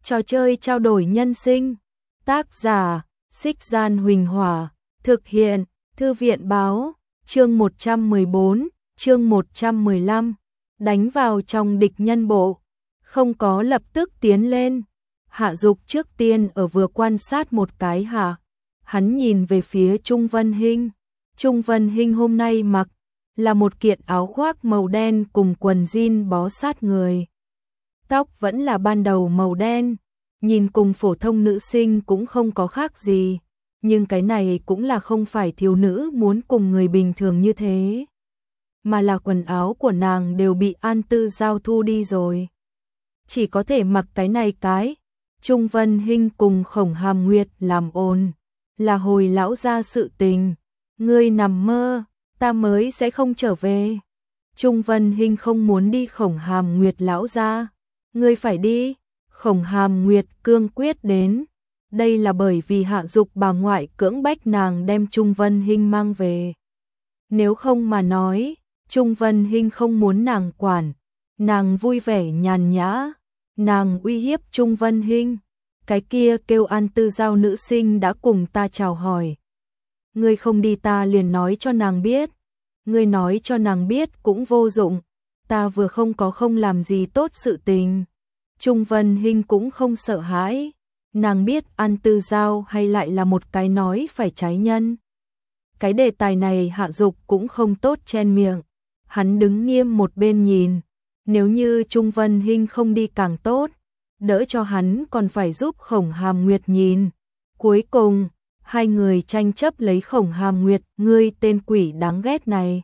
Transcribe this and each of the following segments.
Trò chơi trao đổi nhân sinh. Tác giả: Xích Gian Huỳnh Hỏa. Thực hiện: Thư viện Báo. Chương 114, chương 115. Đánh vào trong địch nhân bộ. Không có lập tức tiến lên. Hạ Dục trước tiên ở vừa quan sát một cái hạ. Hắn nhìn về phía Trung Vân Hinh. Trung Vân Hinh hôm nay mặc là một kiện áo khoác màu đen cùng quần jean bó sát người. Tóc vẫn là ban đầu màu đen, nhìn cùng phổ thông nữ sinh cũng không có khác gì, nhưng cái này cũng là không phải thiếu nữ muốn cùng người bình thường như thế, mà là quần áo của nàng đều bị An Tư Giao thu đi rồi. Chỉ có thể mặc cái này cái. Trung Vân Hinh cùng Khổng Hàm Nguyệt làm ồn, là hồi lão gia sự tình. Ngươi nằm mơ, ta mới sẽ không trở về. Trung Vân Hinh không muốn đi Khổng Hàm Nguyệt lão gia. Ngươi phải đi. Khổng Hàm Nguyệt cương quyết đến. Đây là bởi vì Hạ Dục bà ngoại cưỡng bách nàng đem Trung Vân Hinh mang về. Nếu không mà nói, Trung Vân Hinh không muốn nàng quản. Nàng vui vẻ nhàn nhã. Nàng uy hiếp Trung Vân Hinh. Cái kia kêu An Tư Giao nữ sinh đã cùng ta chào hỏi. Ngươi không đi ta liền nói cho nàng biết. Ngươi nói cho nàng biết cũng vô dụng. Ta vừa không làm gì tốt sự tình. Trung Vân Hinh cũng không sợ hãi. Nàng biết An Tư Giao hay lại là một cái nói phải trái nhân. Cái đề tài này Hạ Dục cũng không tốt chen miệng. Hắn đứng nghiêm một bên nhìn. Nếu như Trung Vân Hinh không đi càng tốt, đỡ cho hắn còn phải giúp Khổng Hàm Nguyệt nhìn. Cuối cùng, hai người tranh chấp lấy Khổng Hàm Nguyệt, ngươi tên quỷ đáng ghét này.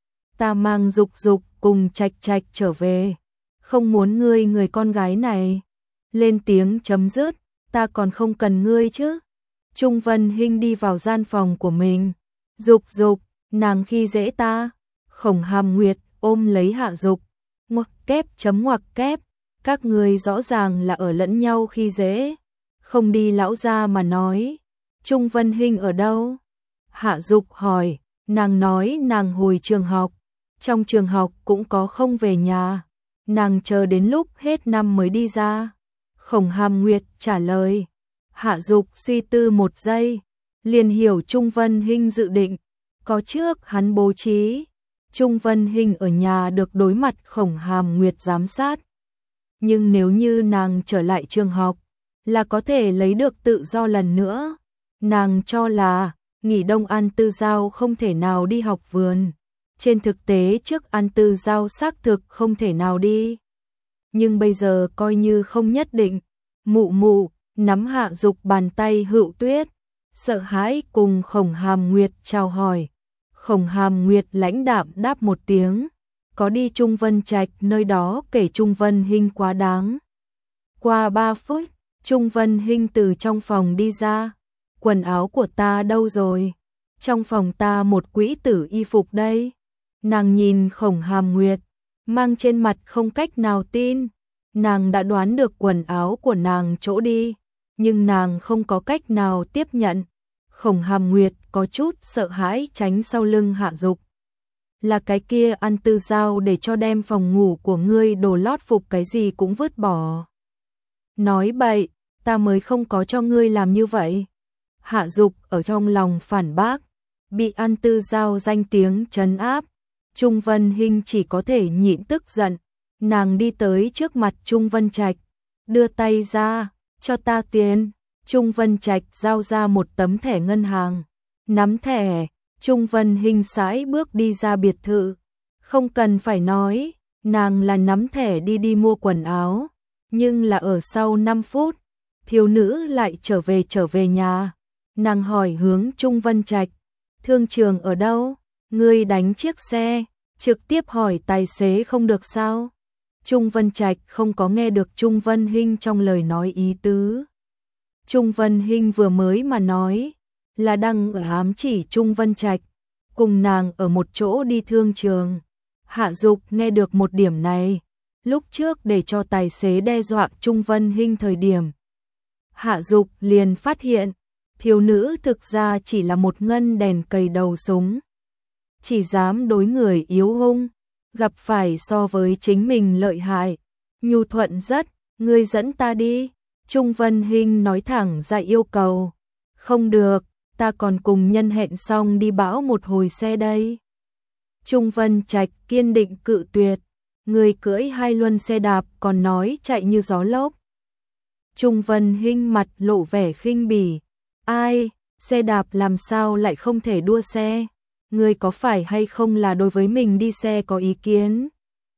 Ta mang Dục Dục cùng Trạch Trạch trở về, không muốn ngươi người con gái này. Lên tiếng chấm dứt, ta còn không cần ngươi chứ. Trung Vân Hinh đi vào gian phòng của mình. Dục Dục, nàng khi dễ ta. Khổng Hàm Nguyệt ôm lấy Hạ Dục. Ngoặc kép chấm ngoặc kép, các người rõ ràng là ở lẫn nhau khi dễ. Không đi lão gia mà nói. Trung Vân Hinh ở đâu? Hạ Dục hỏi. Nàng nói nàng hồi trường học. Trong trường học cũng có không về nhà. Nàng chờ đến lúc hết năm mới đi ra. Khổng Hàm Nguyệt trả lời. Hạ Dục suy tư một giây, liền hiểu Trung Vân Hinh dự định. Có trước hắn bố trí Trung Vân Hinh ở nhà được đối mặt Khổng Hàm Nguyệt giám sát. Nhưng nếu như nàng trở lại trường học, là có thể lấy được tự do lần nữa. Nàng cho là nghỉ đông An Tư Giao không thể nào đi học vườn. Trên thực tế trước An Tư Giao xác thực không thể nào đi. Nhưng bây giờ coi như không nhất định. Mụ mụ nắm Hạ Dục bàn tay Hữu Tuyết, sợ hãi cùng Khổng Hàm Nguyệt chào hỏi. Khổng Hàm Nguyệt lãnh đạm đáp một tiếng, có đi Trung Vân Trạch nơi đó kể Trung Vân Hinh quá đáng. Qua 3 phút, Trung Vân Hinh từ trong phòng đi ra. Quần áo của ta đâu rồi? Trong phòng ta một quỹ tử y phục đây. Nàng nhìn Khổng Hàm Nguyệt, mang trên mặt không cách nào tin. Nàng đã đoán được quần áo của nàng chỗ đi, nhưng nàng không có cách nào tiếp nhận. Khổng Hàm Nguyệt có chút sợ hãi tránh sau lưng Hạ Dục. Là cái kia An Tư Giao để cho đem phòng ngủ của ngươi đồ lót phục cái gì cũng vứt bỏ. Nói bậy, ta mới không có cho ngươi làm như vậy. Hạ Dục ở trong lòng phản bác, bị An Tư Giao danh tiếng trấn áp. Trung Vân Hinh chỉ có thể nhịn tức giận. Nàng đi tới trước mặt Trung Vân Trạch, đưa tay ra, cho ta tiền. Trung Vân Trạch giao ra một tấm thẻ ngân hàng. Nắm thẻ, Trung Vân Hinh sải bước đi ra biệt thự. Không cần phải nói, nàng là nắm thẻ đi mua quần áo. Nhưng là ở sau 5 phút, thiếu nữ lại trở về nhà. Nàng hỏi hướng Trung Vân Trạch, thương trường ở đâu? Ngươi đánh chiếc xe, trực tiếp hỏi tài xế không được sao? Trung Vân Trạch không có nghe được Trung Vân Hinh trong lời nói ý tứ. Trung Vân Hinh vừa mới mà nói là đang ở ám chỉ Trung Vân Trạch cùng nàng ở một chỗ đi thương trường. Hạ Dục nghe được một điểm này, lúc trước để cho tài xế đe dọa Trung Vân Hinh thời điểm, Hạ Dục liền phát hiện thiếu nữ thực ra chỉ là một ngân đèn cầy đầu súng, chỉ dám đối người yếu hung, gặp phải so với chính mình lợi hại. Nhu thuận rất, ngươi dẫn ta đi. Trung Vân Hinh nói thẳng ra yêu cầu. Không được, ta còn cùng nhân hẹn xong đi bão một hồi xe đây. Trung Vân Trạch kiên định cự tuyệt. Người cưỡi 2 luân xe đạp còn nói chạy như gió lốc. Trung Vân Hinh mặt lộ vẻ khinh bỉ. Ai, xe đạp làm sao lại không thể đua xe? Ngươi có phải hay không là đối với mình đi xe có ý kiến?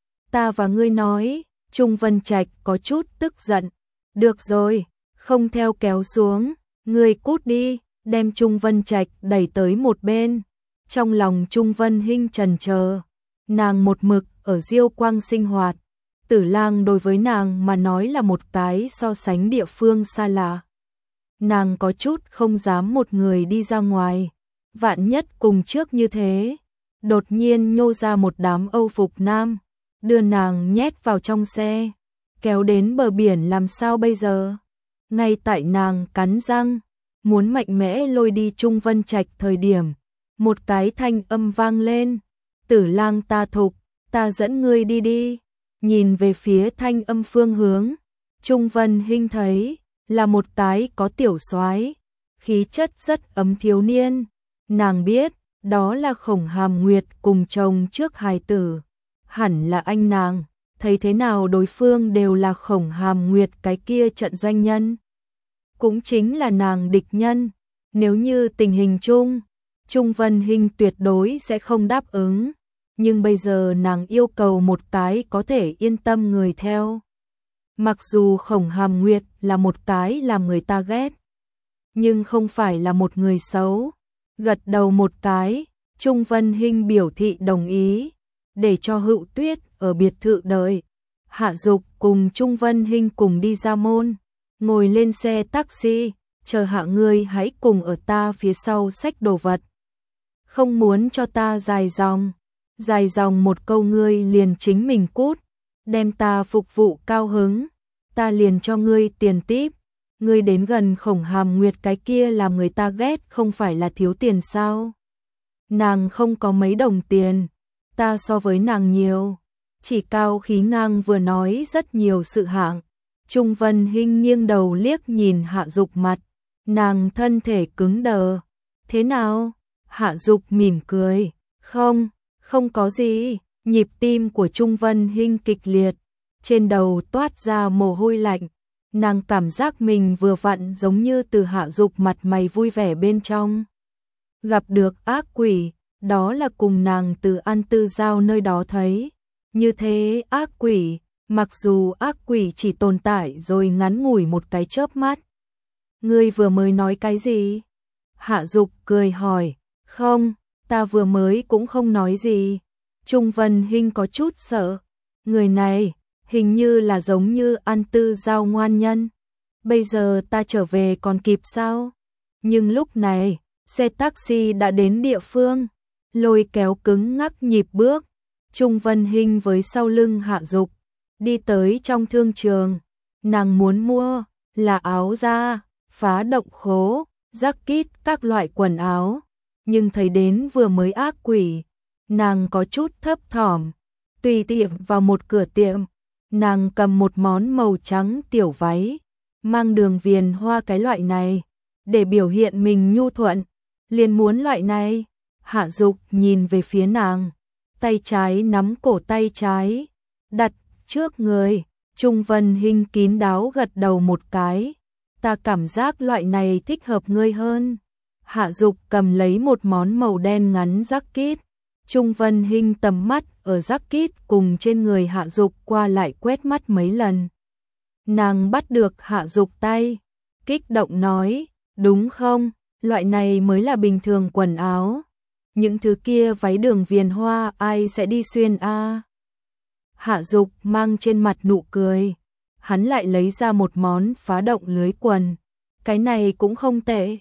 Ta và ngươi nói, Trung Vân Trạch có chút tức giận. Được rồi, không theo kéo xuống, ngươi cút đi, đem Trung Vân Trạch đẩy tới một bên. Trong lòng Trung Vân Hinh chần chờ, nàng một mực ở Diêu Quang sinh hoạt. Tử Lang đối với nàng mà nói là một cái so sánh địa phương xa lạ. Nàng có chút không dám một người đi ra ngoài. Vạn nhất cùng trước như thế, đột nhiên nhô ra một đám Âu phục nam, đưa nàng nhét vào trong xe, kéo đến bờ biển làm sao bây giờ? Ngay tại nàng cắn răng, muốn mạnh mẽ lôi đi Trung Vân Trạch thời điểm, một cái thanh âm vang lên, Tử Lang ta thục, ta dẫn ngươi đi đi. Nhìn về phía thanh âm phương hướng, Trung Vân Hinh thấy là một cái có tiểu soái, khí chất rất ấm thiếu niên. Nàng biết, đó là Khổng Hàm Nguyệt cùng chồng trước hài tử. Hẳn là anh nàng, thấy thế nào đối phương đều là Khổng Hàm Nguyệt cái kia trận doanh nhân. Cũng chính là nàng địch nhân. Nếu như tình hình chung, Trung Vân Hinh tuyệt đối sẽ không đáp ứng. Nhưng bây giờ nàng yêu cầu một cái có thể yên tâm người theo. Mặc dù Khổng Hàm Nguyệt là một cái làm người ta ghét, nhưng không phải là một người xấu. Gật đầu một cái, Trung Vân Hinh biểu thị đồng ý, để cho Hữu Tuyết ở biệt thự đợi. Hạ Dục cùng Trung Vân Hinh cùng đi ra môn, ngồi lên xe taxi, chờ Hạ ngươi hãy cùng ở ta phía sau xách đồ vật. Không muốn cho ta dài dòng một câu ngươi liền chính mình cút, đem ta phục vụ cao hứng, ta liền cho ngươi tiền típ. Ngươi đến gần Khổng Hàm Nguyệt cái kia làm người ta ghét không phải là thiếu tiền sao? Nàng không có mấy đồng tiền, ta so với nàng nhiều. Chỉ cao khí ngang vừa nói rất nhiều sự hạng. Trung Vân Hinh nghiêng đầu liếc nhìn Hạ Dục mặt, nàng thân thể cứng đờ. Thế nào? Hạ Dục mỉm cười. Không có gì. Nhịp tim của Trung Vân Hinh kịch liệt, trên đầu toát ra mồ hôi lạnh. Nàng cảm giác mình vừa vặn giống như từ Hạ Dục mặt mày vui vẻ bên trong. Gặp được ác quỷ, đó là cùng nàng từ An Tư Giao nơi đó thấy. Như thế ác quỷ, mặc dù ác quỷ chỉ tồn tại rồi ngắn ngủi một cái chớp mắt. Ngươi vừa mới nói cái gì? Hạ Dục cười hỏi. Không, ta vừa mới cũng không nói gì. Trung Vân Hinh có chút sợ. Người này hình như là giống như An Tư Giao ngoan nhân. Bây giờ ta trở về còn kịp sao? Nhưng lúc này, xe taxi đã đến địa phương, lôi kéo cứng ngắc nhịp bước. Trung Vân Hinh với sau lưng Hạ Dục, đi tới trong thương trường. Nàng muốn mua là áo da, phá động khố, jacket các loại quần áo. Nhưng thấy đến vừa mới ác quỷ, nàng có chút thấp thỏm. Tùy tiện vào một cửa tiệm, nàng cầm một món màu trắng tiểu váy, mang đường viền hoa cái loại này, để biểu hiện mình nhu thuận, liền muốn loại này. Hạ Dục nhìn về phía nàng, tay trái nắm cổ tay trái, đặt trước người. Trung Vân Hinh kín đáo gật đầu một cái, ta cảm giác loại này thích hợp ngươi hơn. Hạ Dục cầm lấy một món màu đen ngắn jacket. Trung Vân Hinh tầm mắt ở jacket cùng trên người Hạ Dục qua lại quét mắt mấy lần. Nàng bắt được Hạ Dục tay, kích động nói, đúng không, loại này mới là bình thường quần áo. Những thứ kia váy đường viền hoa ai sẽ đi xuyên a? Hạ Dục mang trên mặt nụ cười, hắn lại lấy ra một món phá động lưới quần. Cái này cũng không tệ.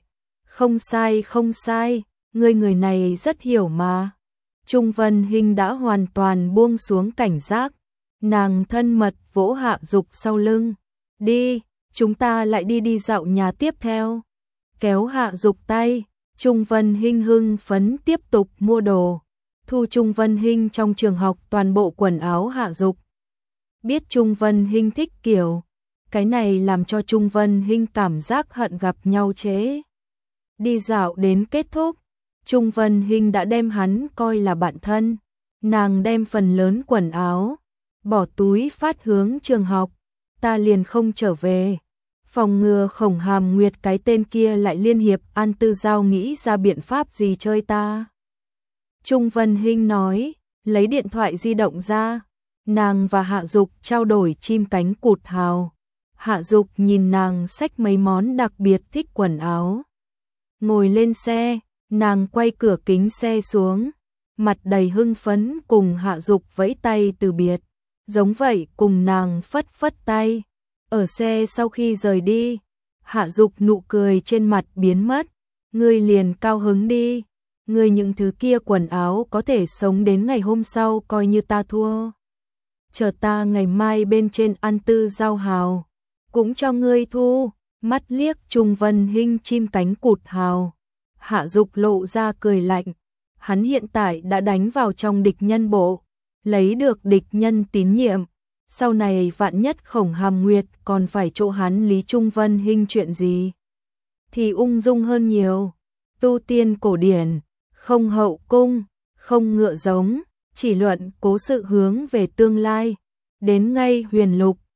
Không sai, người này rất hiểu mà. Trung Vân Hinh đã hoàn toàn buông xuống cảnh giác, nàng thân mật vỗ Hạ Dục sau lưng. Đi, chúng ta lại đi dạo nhà tiếp theo. Kéo Hạ Dục tay, Trung Vân Hinh hưng phấn tiếp tục mua đồ. Thu Trung Vân Hinh trong trường học toàn bộ quần áo Hạ Dục. Biết Trung Vân Hinh thích kiểu Cái này làm cho Trung Vân Hinh cảm giác hận gặp nhau chế. Đi dạo đến kết thúc, Trung Vân Hinh đã đem hắn coi là bạn thân. Nàng đem phần lớn quần áo, bỏ túi phát hướng trường học. Ta liền không trở về. Phòng ngừa Khổng Hàm Nguyệt cái tên kia lại liên hiệp An Tư Giao nghĩ ra biện pháp gì chơi ta. Trung Vân Hinh nói, lấy điện thoại di động ra. Nàng và Hạ Dục trao đổi chim cánh cụt hào. Hạ Dục nhìn nàng xách mấy món đặc biệt thích quần áo. Ngồi lên xe, nàng quay cửa kính xe xuống, mặt đầy hưng phấn cùng Hạ Dục vẫy tay từ biệt, giống vậy cùng nàng phất phất tay. Ở xe sau khi rời đi, Hạ Dục nụ cười trên mặt biến mất, ngươi liền cao hứng đi, ngươi những thứ kia quần áo có thể sống đến ngày hôm sau coi như ta thua. Chờ ta ngày mai bên trên An Tư Giao hào, cũng cho ngươi thu. Mắt liếc Trung Vân Hinh chim cánh cụt hào, Hạ Dục lộ ra cười lạnh, hắn hiện tại đã đánh vào trong địch nhân bộ, lấy được địch nhân tín nhiệm, sau này vạn nhất Khổng Hàm Nguyệt còn phải chỗ hắn Lý Trung Vân Hinh chuyện gì thì ung dung hơn nhiều. Tu tiên cổ điển, không hậu cung, không ngựa giống, chỉ luận cố sự hướng về tương lai, đến ngay huyền lục.